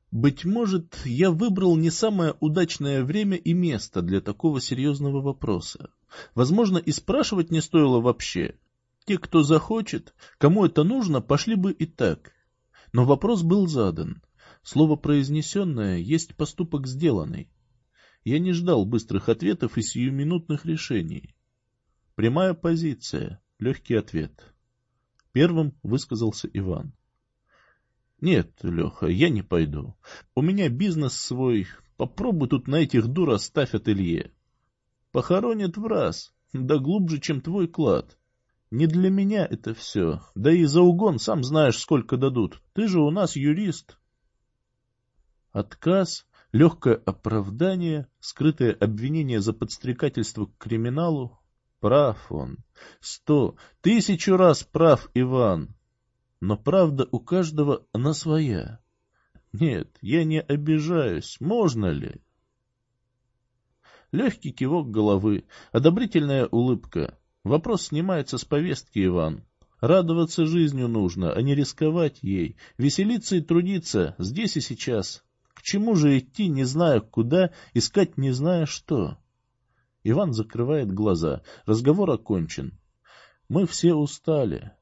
Быть может, я выбрал не самое удачное время и место для такого серьезного вопроса. Возможно, и спрашивать не стоило вообще. Те, кто захочет, кому это нужно, пошли бы и так. Но вопрос был задан. Слово произнесенное есть поступок сделанный. Я не ждал быстрых ответов и сиюминутных решений. Прямая позиция, легкий ответ. Первым высказался Иван. Нет, Леха, я не пойду. У меня бизнес свой. Попробуй тут на этих дур оставь ателье. Похоронят в раз, да глубже, чем твой клад. Не для меня это все. Да и за угон сам знаешь, сколько дадут. Ты же у нас юрист. Отказ, легкое оправдание, скрытое обвинение за подстрекательство к криминалу. Прав он. 100, 1000 раз прав Иван. Но правда у каждого она своя. Нет, я не обижаюсь. Можно ли? Легкий кивок головы, одобрительная улыбка. Вопрос снимается с повестки, Иван. Радоваться жизнью нужно, а не рисковать ей. Веселиться и трудиться здесь и сейчас. К чему же идти, не зная куда, искать не зная что? Иван закрывает глаза. Разговор окончен. Мы все устали.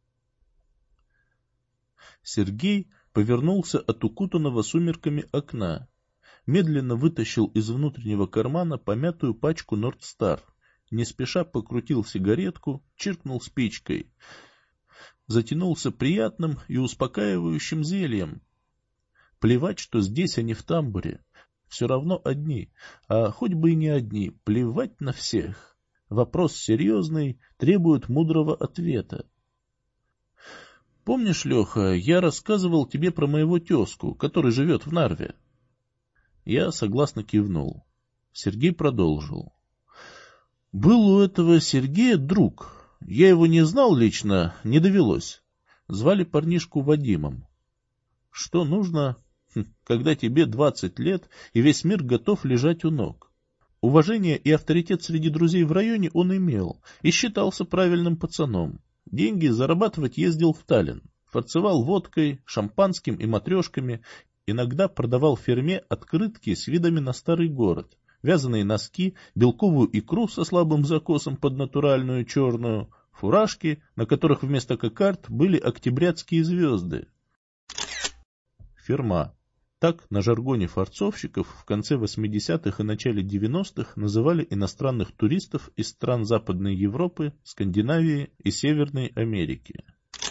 Сергей повернулся от укутанного сумерками окна, медленно вытащил из внутреннего кармана помятую пачку «Нордстар», не спеша покрутил сигаретку, чиркнул спичкой, затянулся приятным и успокаивающим зельем. Плевать, что здесь они в тамбуре, все равно одни, а хоть бы и не одни, плевать на всех. Вопрос серьезный, требует мудрого ответа. Помнишь, Леха, я рассказывал тебе про моего тезку, который живет в Нарве? Я согласно кивнул. Сергей продолжил. Был у этого Сергея друг. Я его не знал лично, не довелось. Звали парнишку Вадимом. Что нужно, когда тебе 20 лет и весь мир готов лежать у ног? Уважение и авторитет среди друзей в районе он имел и считался правильным пацаном. Деньги зарабатывать ездил в Таллин, фарцевал водкой, шампанским и матрешками, иногда продавал ферме открытки с видами на старый город, вязаные носки, белковую икру со слабым закосом под натуральную черную, фуражки, на которых вместо кокард были октябрятские звезды. Ферма. Так на жаргоне фарцовщиков в конце 80-х и начале 90-х называли иностранных туристов из стран Западной Европы, Скандинавии и Северной Америки.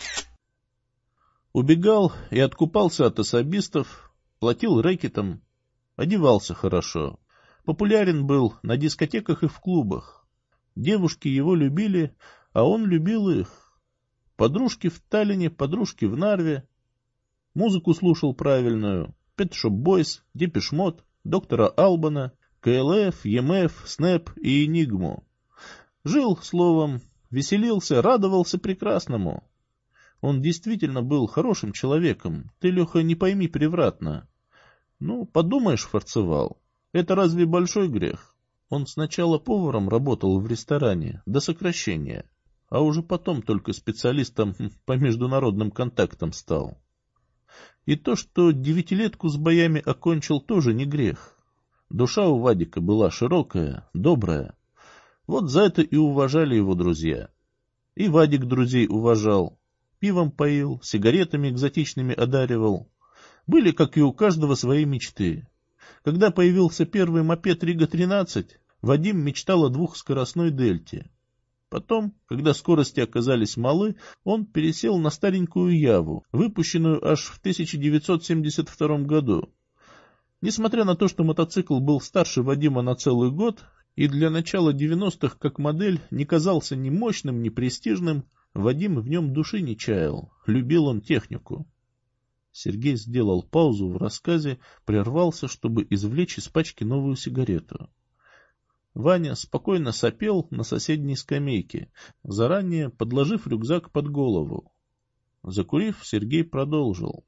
Убегал и откупался от особистов, платил рэкетам, одевался хорошо. Популярен был на дискотеках и в клубах. Девушки его любили, а он любил их. Подружки в Таллине, подружки в Нарве. Музыку слушал правильную. Pet Shop Boys, Depeche Mode, Доктора Албана, КЛФ, ЕМФ, Снэп и Энигму. Жил, словом, веселился, радовался прекрасному. Он действительно был хорошим человеком, ты, Леха, не пойми превратно. Ну, подумаешь, фарцевал. Это разве большой грех? Он сначала поваром работал в ресторане, до сокращения, а уже потом только специалистом по международным контактам стал. И то, что 9-летку с боями окончил, тоже не грех. Душа у Вадика была широкая, добрая. Вот за это и уважали его друзья. И Вадик друзей уважал. Пивом поил, сигаретами экзотичными одаривал. Были, как и у каждого, свои мечты. Когда появился первый мопед Рига-13, Вадим мечтал о двухскоростной дельте. Потом, когда скорости оказались малы, он пересел на старенькую Яву, выпущенную аж в 1972 году. Несмотря на то, что мотоцикл был старше Вадима на целый год, и для начала 90-х как модель не казался ни мощным, ни престижным, Вадим в нем души не чаял, любил он технику. Сергей сделал паузу в рассказе, прервался, чтобы извлечь из пачки новую сигарету. Ваня спокойно сопел на соседней скамейке, заранее подложив рюкзак под голову. Закурив, Сергей продолжил.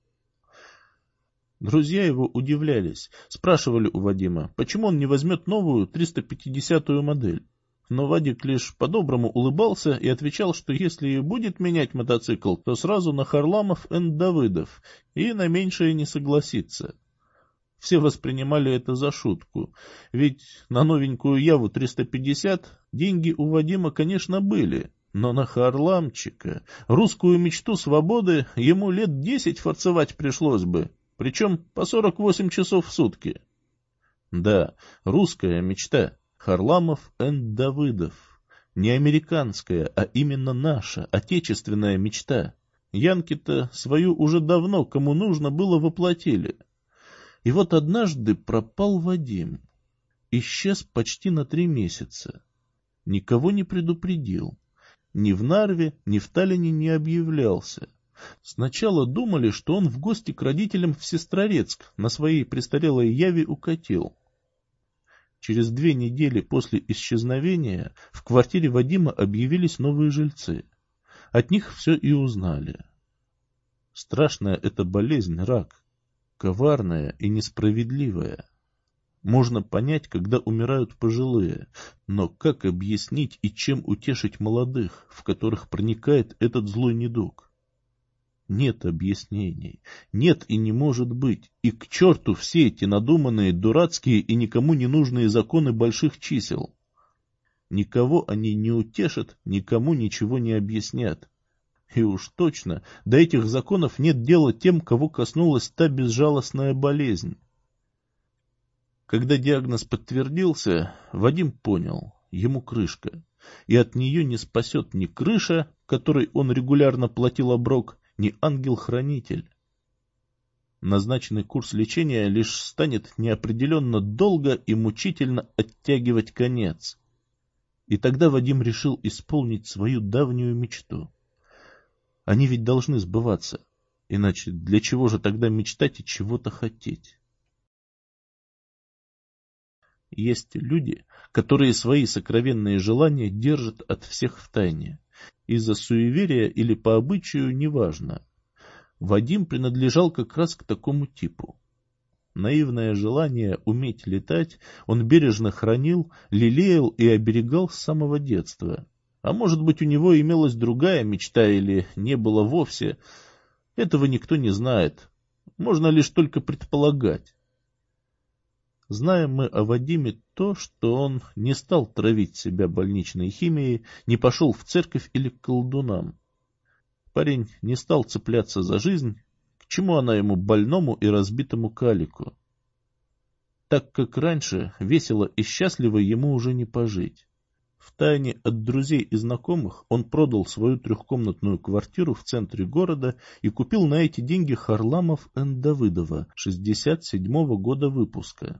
Друзья его удивлялись, спрашивали у Вадима, почему он не возьмет новую 350-ю модель. Но Вадик лишь по-доброму улыбался и отвечал, что если и будет менять мотоцикл, то сразу на Харламов энд Давыдов, и на меньшее не согласится. все воспринимали это за шутку. Ведь на новенькую Яву 350 деньги у Вадима, конечно, были. Но на Харламчика, русскую мечту свободы, ему лет 10 форцевать пришлось бы. Причем по 48 часов в сутки. Да, русская мечта. Харламов энд Давыдов. Не американская, а именно наша, отечественная мечта. Янки-то свою уже давно, кому нужно было, воплотили. И вот однажды пропал Вадим. Исчез почти на 3 месяца. Никого не предупредил. Ни в Нарве, ни в Таллине не объявлялся. Сначала думали, что он в гости к родителям в Сестрорецк на своей престарелой Яве укатил. Через 2 недели после исчезновения в квартире Вадима объявились новые жильцы. От них все и узнали. Страшная эта болезнь, рак. Коварная и несправедливая. Можно понять, когда умирают пожилые, но как объяснить и чем утешить молодых, в которых проникает этот злой недуг? Нет объяснений, нет и не может быть, и к черту все эти надуманные, дурацкие и никому не нужные законы больших чисел. Никого они не утешат, никому ничего не объяснят. И уж точно, до этих законов нет дела тем, кого коснулась та безжалостная болезнь. Когда диагноз подтвердился, Вадим понял, ему крышка, и от нее не спасет ни крыша, которой он регулярно платил оброк, ни ангел-хранитель. Назначенный курс лечения лишь станет неопределенно долго и мучительно оттягивать конец. И тогда Вадим решил исполнить свою давнюю мечту. Они ведь должны сбываться, иначе для чего же тогда мечтать и чего-то хотеть? Есть люди, которые свои сокровенные желания держат от всех в тайне. Из-за суеверия или по обычаю, неважно. Вадим принадлежал как раз к такому типу. Наивное желание уметь летать он бережно хранил, лелеял и оберегал с самого детства. А может быть, у него имелась другая мечта или не было вовсе. Этого никто не знает. Можно лишь только предполагать. Знаем мы о Вадиме то, что он не стал травить себя больничной химией, не пошел в церковь или к колдунам. Парень не стал цепляться за жизнь, к чему она ему больному и разбитому калику. Так как раньше, весело и счастливо ему уже не пожить. Втайне от друзей и знакомых он продал свою 3-комнатную квартиру в центре города и купил на эти деньги Харламов энд Давыдова 67-го года выпуска.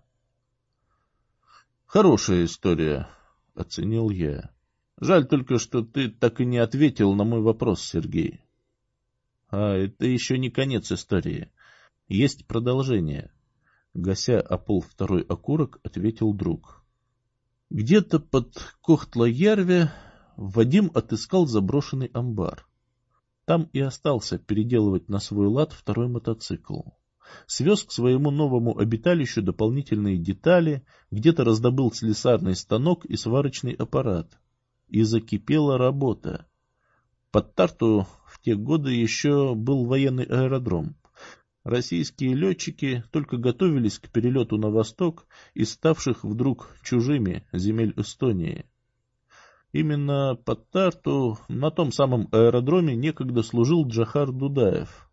«Хорошая история», — оценил я. «Жаль только, что ты так и не ответил на мой вопрос, Сергей». «А это еще не конец истории. Есть продолжение», — гася о пол второй окурок, ответил друг. Где-то под Кохтла-Ярве Вадим отыскал заброшенный амбар. Там и остался переделывать на свой лад второй мотоцикл. Свез к своему новому обиталищу дополнительные детали, где-то раздобыл слесарный станок и сварочный аппарат. И закипела работа. Под Тарту в те годы еще был военный аэродром. Российские летчики только готовились к перелету на восток из ставших вдруг чужими земель Эстонии. Именно под Тарту, на том самом аэродроме, некогда служил Джохар Дудаев.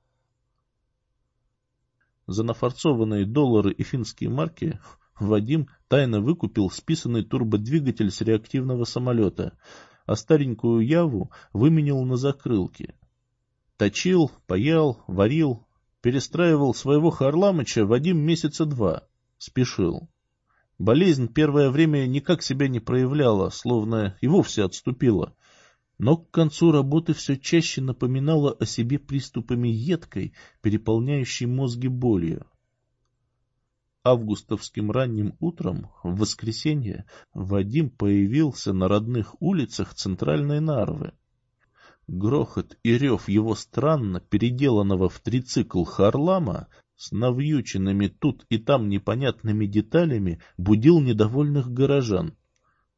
За нафарцованные доллары и финские марки Вадим тайно выкупил списанный турбодвигатель с реактивного самолета, а старенькую Яву выменил на закрылки. Точил, паял, варил, перестраивал своего Харламыча Вадим месяца 2. Спешил. Болезнь первое время никак себя не проявляла, словно и вовсе отступила. Но к концу работы все чаще напоминала о себе приступами едкой, переполняющей мозги болью. Августовским ранним утром, в воскресенье, Вадим появился на родных улицах центральной Нарвы. Грохот и рев его странно переделанного в трицикл Харлама с навьюченными тут и там непонятными деталями будил недовольных горожан.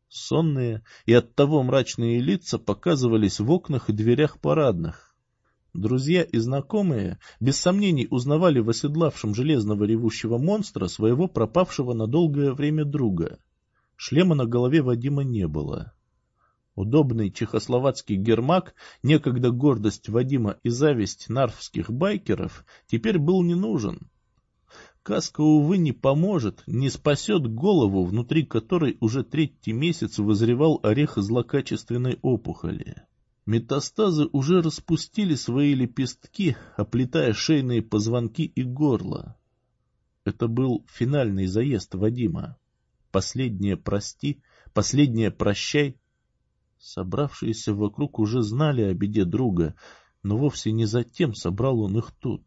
Сонные и оттого мрачные лица показывались в окнах и дверях парадных. Друзья и знакомые без сомнений узнавали в оседлавшем железного ревущего монстра своего пропавшего на долгое время друга. Шлема на голове Вадима не было. Удобный чехословацкий гермак, некогда гордость Вадима и зависть нарвских байкеров, теперь был не нужен. Каска, увы, не поможет, не спасет голову, внутри которой уже третий месяц вызревал орех злокачественной опухоли. Метастазы уже распустили свои лепестки, оплетая шейные позвонки и горло. Это был финальный заезд Вадима. Последнее «прости», последнее «прощай». Собравшиеся вокруг уже знали о беде друга, но вовсе не затем собрал он их тут.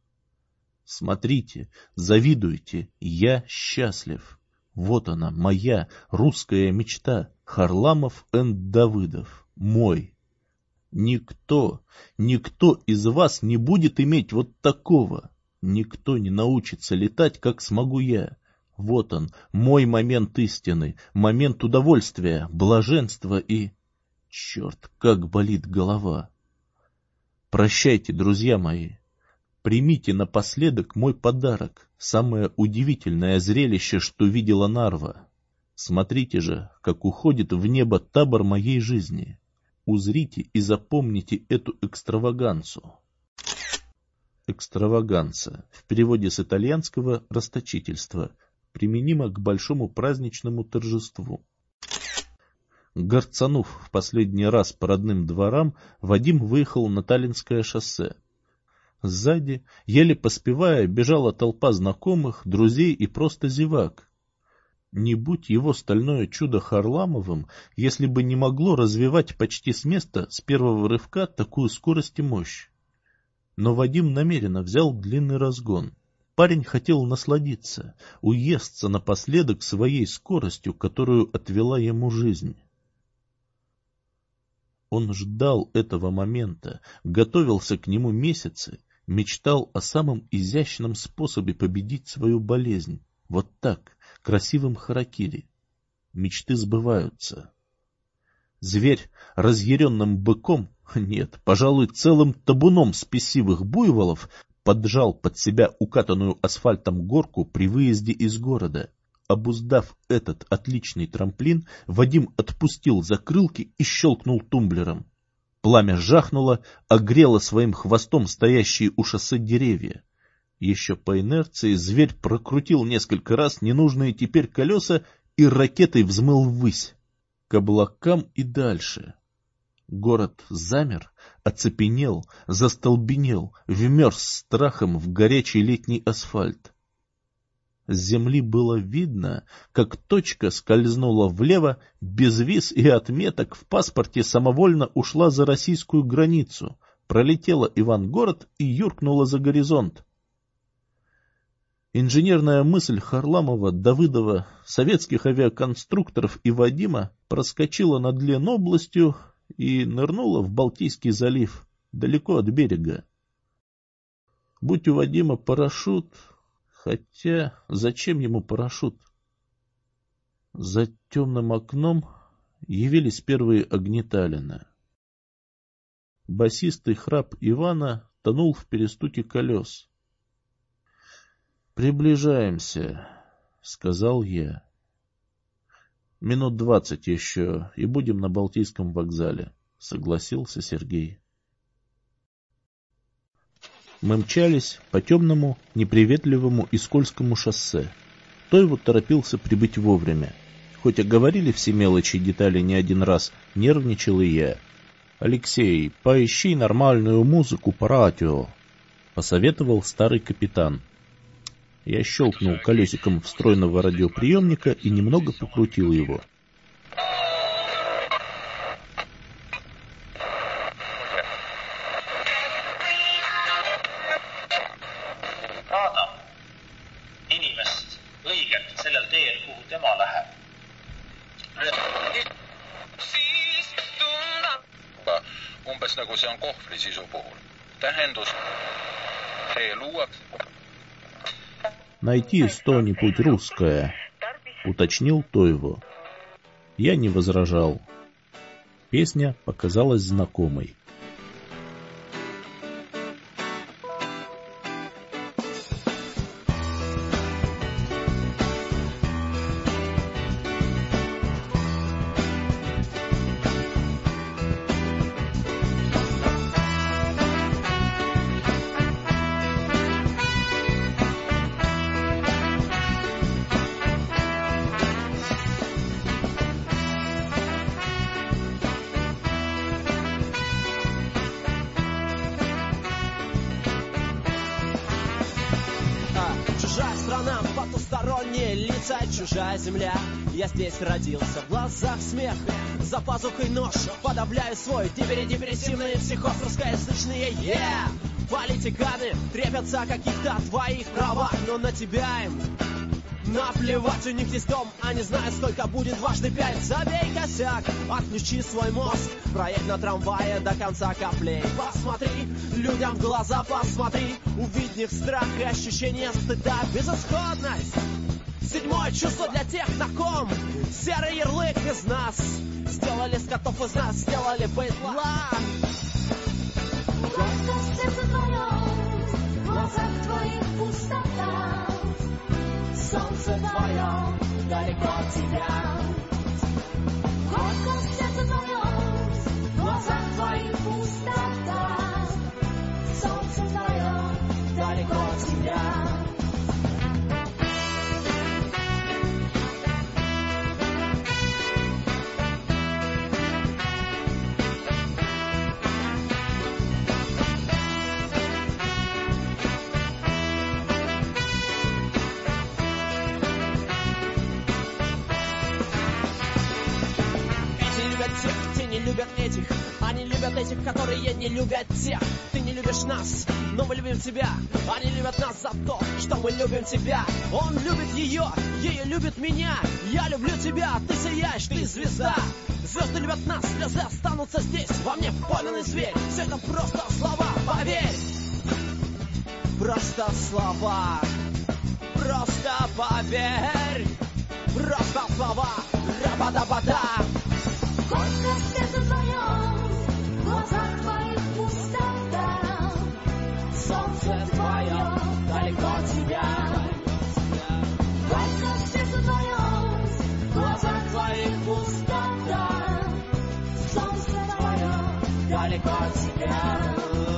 Смотрите, завидуйте, я счастлив. Вот она, моя русская мечта, Харламов энд Давыдов, мой. Никто из вас не будет иметь вот такого. Никто не научится летать, как смогу я. Вот он, мой момент истины, момент удовольствия, блаженства и... Черт, как болит голова. Прощайте, друзья мои. Примите напоследок мой подарок, самое удивительное зрелище, что видела Нарва. Смотрите же, как уходит в небо табор моей жизни. Узрите и запомните эту экстравагансу. Экстраваганса, в переводе с итальянского «расточительство», применимо к большому праздничному торжеству. Горцанув в последний раз по родным дворам, Вадим выехал на Таллинское шоссе. Сзади, еле поспевая, бежала толпа знакомых, друзей и просто зевак. Не будь его стальное чудо Харламовым, если бы не могло развивать почти с места, с первого рывка, такую скорость и мощь. Но Вадим намеренно взял длинный разгон. Парень хотел насладиться, уесться напоследок своей скоростью, которую отвела ему жизнь. Он ждал этого момента, готовился к нему месяцы, мечтал о самом изящном способе победить свою болезнь. Вот так, красивым харакири. Мечты сбываются. Зверь разъяренным быком, нет, пожалуй, целым табуном спесивых буйволов, поджал под себя укатанную асфальтом горку при выезде из города. Обуздав этот отличный трамплин, Вадим отпустил закрылки и щелкнул тумблером. Пламя жахнуло, огрело своим хвостом стоящие у шоссе деревья. Еще по инерции зверь прокрутил несколько раз ненужные теперь колеса и ракетой взмыл ввысь, к облакам и дальше. Город замер, оцепенел, застолбенел, вмерз страхом в горячий летний асфальт. С земли было видно, как точка скользнула влево, без виз и отметок в паспорте самовольно ушла за российскую границу, пролетела Ивангород и юркнула за горизонт. Инженерная мысль Харламова, Давыдова, советских авиаконструкторов и Вадима проскочила над Ленобластью и нырнула в Балтийский залив, далеко от берега. Будь у Вадима парашют... Хотя, зачем ему парашют? За темным окном явились первые огни Таллина. Басистый храп Ивана тонул в перестуке колес. «Приближаемся», — сказал я. «Минут 20 еще, и будем на Балтийском вокзале», — согласился Сергей. Мы мчались по темному, неприветливому и скользкому шоссе. Тойвуд торопился прибыть вовремя. Хоть оговорили все мелочи и детали не один раз, нервничал и я. «Алексей, поищи нормальную музыку по радио», — посоветовал старый капитан. Я щелкнул колесиком встроенного радиоприемника и немного покрутил его. Umbes nagu see on kohvri sisu puhul. Tähendus luua. «Найти что-нибудь русское», — уточнил Тойво. Я не возражал. Песня показалась знакомой. Чужая страна, потусторонние лица, чужая земля. Я здесь родился, в глазах смех, за пазухой нож. Подавляю свой депрессивные психоз. Русскоязычные, политиканы трепятся о каких-то твоих правах, но на тебя им наплевать. У них есть дом, они знают, сколько будет дважды 5. Забей косяк, отключи свой мозг, проедь на трамвае до конца каплей. Посмотри людям в глаза, посмотри, увидь в них страх и ощущение стыда, безысходность. Седьмое чувство для тех, на ком серый ярлык из нас. Сделали скотов из нас, сделали быдло. Горько в сердце твоем, в глазах твоих пустота. Солнце твое далеко от тебя. Горько в сердце твоем, в глазах твоих пустота. Солнце твое далеко от тебя. Те не любят этих, они любят этих, которые не любят тех. Ты не любишь нас, но мы любим тебя. Они любят нас за то, что мы любим тебя. Он любит ее любит меня. Я люблю тебя, ты сияешь, ты звезда. Звезды любят нас, слезы останутся здесь. Во мне пойманный зверь, все это просто слова, поверь. Просто слова, просто поверь. Просто слова, рабада-бада. Горько в сердце твоем, в глазах твоих пустота. Солнце твое далеко от тебя. Горько в сердце твоем, в глазах твоих пустота. Солнце твое далеко от тебя.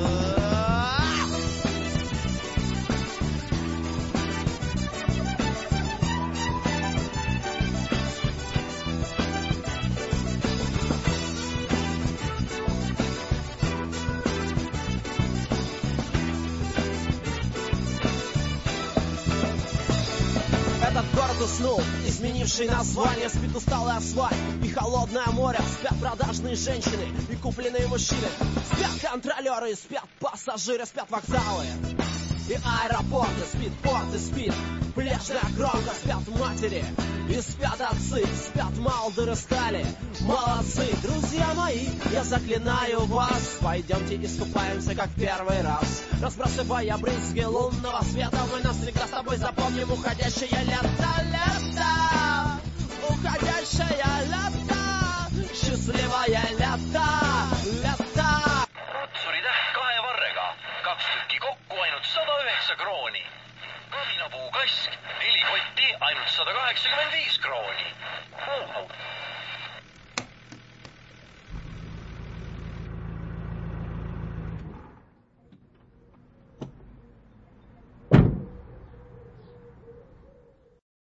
Этот город уснул, изменивший название. Спит усталый асфальт и холодное море. Спят продажные женщины и купленные мужчины. Спят контролеры и спят пассажиры. Спят вокзалы и аэропорты. Спит порт и спит пляжная кромка. Спят матери и спят отцы. Спят малдеры стали молодцы. Друзья мои, я заклинаю вас, пойдемте искупаемся, как первый раз. Разбрасывая брызги лунного света, мы навсегда с тобой запомним уходящее лето, лето. Уходящее лето, счастливое лето, лето. Rutsuritäht 2 varrega, 2 tükki kokku ainult 109 krooni. Kaminapuukask 4 kotti ainult 185 krooni.